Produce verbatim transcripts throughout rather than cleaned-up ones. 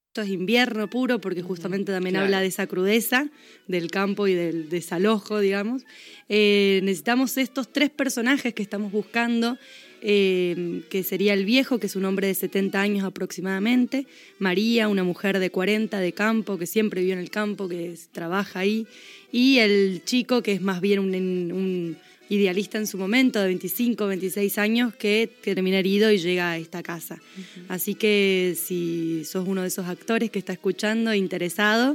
Esto es invierno puro porque justamente también claro. habla de esa crudeza del campo y del desalojo, digamos. Eh, necesitamos estos tres personajes que estamos buscando, eh, que sería el viejo, que es un hombre de setenta años aproximadamente, María, una mujer de cuarenta de campo, que siempre vivió en el campo, que trabaja ahí, y el chico, que es más bien un... un idealista en su momento, de veinticinco, veintiséis años, que termina herido y llega a esta casa. Uh-huh. Así que si sos uno de esos actores que está escuchando, interesado,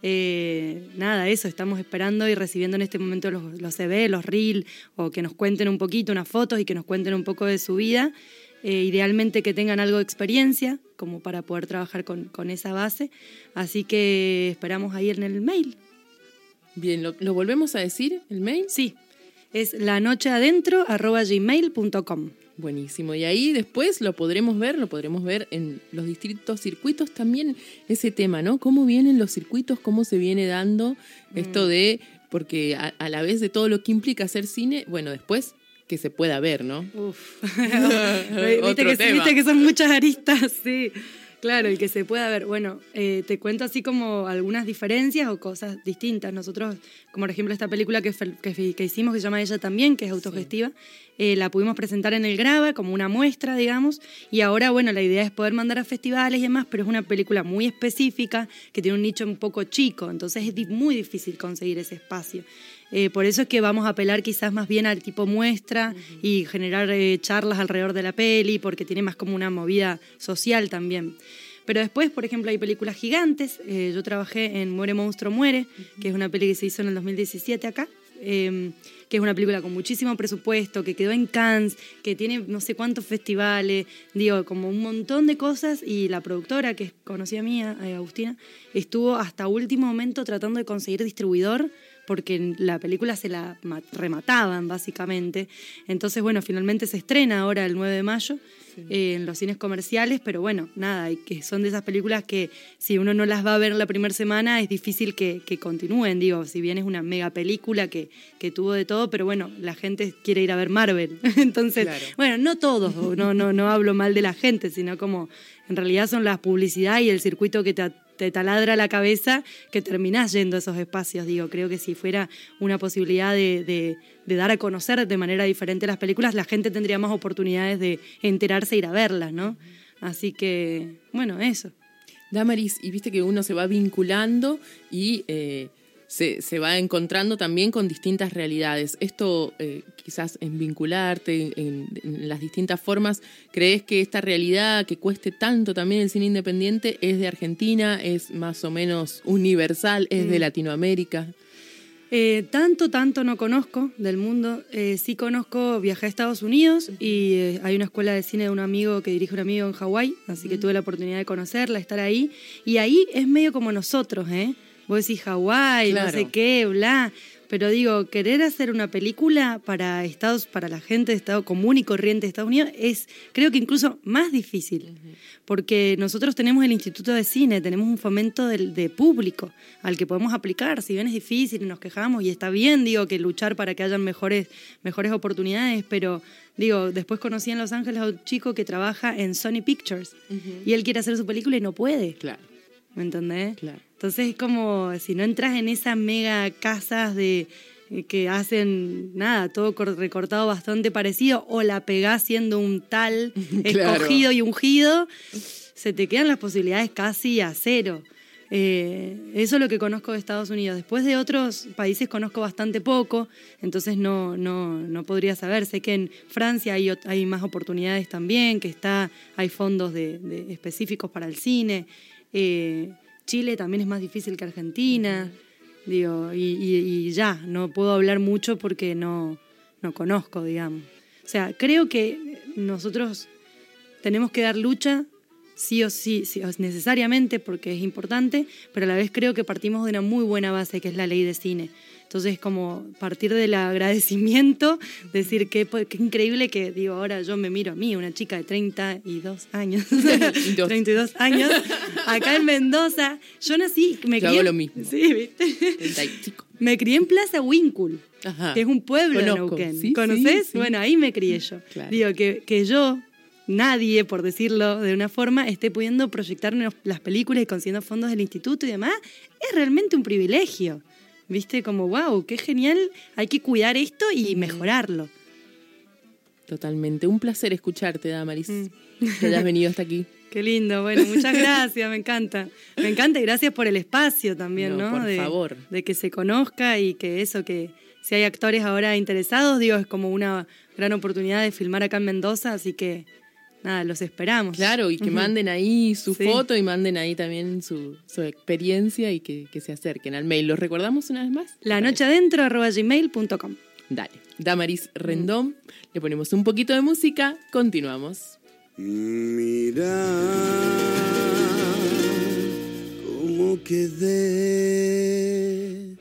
eh, nada, eso, estamos esperando y recibiendo en este momento los, los C V, los reel, o que nos cuenten un poquito, unas fotos y que nos cuenten un poco de su vida. Eh, idealmente que tengan algo de experiencia, como para poder trabajar con, con esa base. Así que esperamos ahí en el mail. Bien, ¿lo, lo volvemos a decir, el mail? Sí. Es lanocheadentro arroba gmail punto com. Buenísimo. Y ahí después lo podremos ver, lo podremos ver en los distintos circuitos también, ese tema, ¿no? ¿Cómo vienen los circuitos? ¿Cómo se viene dando mm. esto de...? Porque a, a la vez de todo lo que implica hacer cine, bueno, después que se pueda ver, ¿no? Uf. ¿Viste, que, viste que son muchas aristas, sí. Claro, y que se pueda ver. Bueno, eh, te cuento así como algunas diferencias o cosas distintas. Nosotros, como por ejemplo esta película que, que, que hicimos, que se llama Ella también, que es autogestiva, sí. eh, la pudimos presentar en el Grava como una muestra, digamos, y ahora, bueno, la idea es poder mandar a festivales y demás, pero es una película muy específica, que tiene un nicho un poco chico, entonces es muy difícil conseguir ese espacio. Eh, por eso es que vamos a apelar quizás más bien al tipo muestra uh-huh. y generar eh, charlas alrededor de la peli, porque tiene más como una movida social también. Pero después, por ejemplo, hay películas gigantes. Eh, yo trabajé en Muere Monstruo Muere, uh-huh. que es una peli que se hizo en el dos mil diecisiete acá, eh, que es una película con muchísimo presupuesto, que quedó en Cannes, que tiene no sé cuántos festivales, digo, como un montón de cosas, y la productora, que es conocida mía, eh, Agustina, estuvo hasta último momento tratando de conseguir distribuidor, porque la película se la remataban, básicamente. Entonces, bueno, finalmente se estrena ahora el nueve de mayo sí. eh, en los cines comerciales, pero bueno, nada, y que son de esas películas que si uno no las va a ver la primera semana es difícil que, que continúen, digo, si bien es una mega película que, que tuvo de todo, pero bueno, la gente quiere ir a ver Marvel. Entonces, claro. bueno, no todos, no, no, no hablo mal de la gente, sino como en realidad son la publicidad y el circuito que te te taladra la cabeza que terminás yendo a esos espacios. Digo, creo que si fuera una posibilidad de, de, de dar a conocer de manera diferente las películas, la gente tendría más oportunidades de enterarse e ir a verlas, ¿no? Así que, bueno, eso. Damaris, y viste que uno se va vinculando y eh, se, se va encontrando también con distintas realidades. Esto, eh, quizás en vincularte en, en las distintas formas, ¿crees que esta realidad que cueste tanto también el cine independiente es de Argentina, es más o menos universal, es mm. de Latinoamérica? Eh, tanto, tanto no conozco del mundo. Eh, sí conozco, viajé a Estados Unidos y eh, hay una escuela de cine de un amigo que dirige un amigo en Hawái, así que tuve la oportunidad de conocerla, estar ahí. Y ahí es medio como nosotros, ¿eh? Vos decís Hawái, claro. no sé qué, bla. Pero digo, querer hacer una película para Estados, para la gente de estado común y corriente de Estados Unidos es, creo que incluso más difícil. Uh-huh. Porque nosotros tenemos el Instituto de Cine, tenemos un fomento de, de público al que podemos aplicar. Si bien es difícil y nos quejamos, y está bien, digo, que luchar para que hayan mejores, mejores oportunidades, pero digo, después conocí en Los Ángeles a un chico que trabaja en Sony Pictures uh-huh. y él quiere hacer su película y no puede. Claro. ¿Me entendés? Claro. Entonces es como si no entras en esas mega casas de que hacen nada, todo recortado bastante parecido, o la pegás siendo un tal claro. escogido y ungido, se te quedan las posibilidades casi a cero. Eh, eso es lo que conozco de Estados Unidos. Después de otros países conozco bastante poco, entonces no, no, no podría saber. Sé que en Francia hay, hay más oportunidades también, que está, hay fondos de, de específicos para el cine. Eh, Chile también es más difícil que Argentina, digo, y, y, y ya, no puedo hablar mucho porque no, no conozco, digamos. O sea, creo que nosotros tenemos que dar lucha, sí o sí, sí necesariamente, porque es importante, pero a la vez creo que partimos de una muy buena base, que es la ley de cine. Entonces, como partir del agradecimiento, decir que qué increíble que, digo, ahora yo me miro a mí, una chica de treinta y dos años, treinta y dos años, acá en Mendoza. Yo nací, me yo crié... hago lo mismo. Sí, ¿viste? Me crié en Plaza Winkul, que es un pueblo de Neuquén. ¿Sí? ¿Conoces? Sí, sí. Bueno, ahí me crié yo. Claro. Digo, que, que yo nadie, por decirlo de una forma, esté pudiendo proyectar las películas y consiguiendo fondos del instituto y demás, es realmente un privilegio. ¿Viste? Como, wow, qué genial, hay que cuidar esto y mejorarlo. Totalmente. Un placer escucharte, Damaris, mm. que hayas venido hasta aquí. Qué lindo, bueno, muchas gracias, me encanta. Me encanta y gracias por el espacio también, ¿no? ¿no? Por de, favor. De que se conozca y que eso, que si hay actores ahora interesados, digo, es como una gran oportunidad de filmar acá en Mendoza, así que nada, los esperamos. Claro, y que uh-huh. manden ahí su sí. foto y manden ahí también su, su experiencia y que, que se acerquen al mail. ¿Los recordamos una vez más? lanocheadentro arroba gmail punto com. Dale. Damaris Rendón, uh-huh. le ponemos un poquito de música, continuamos. Mira cómo quedé.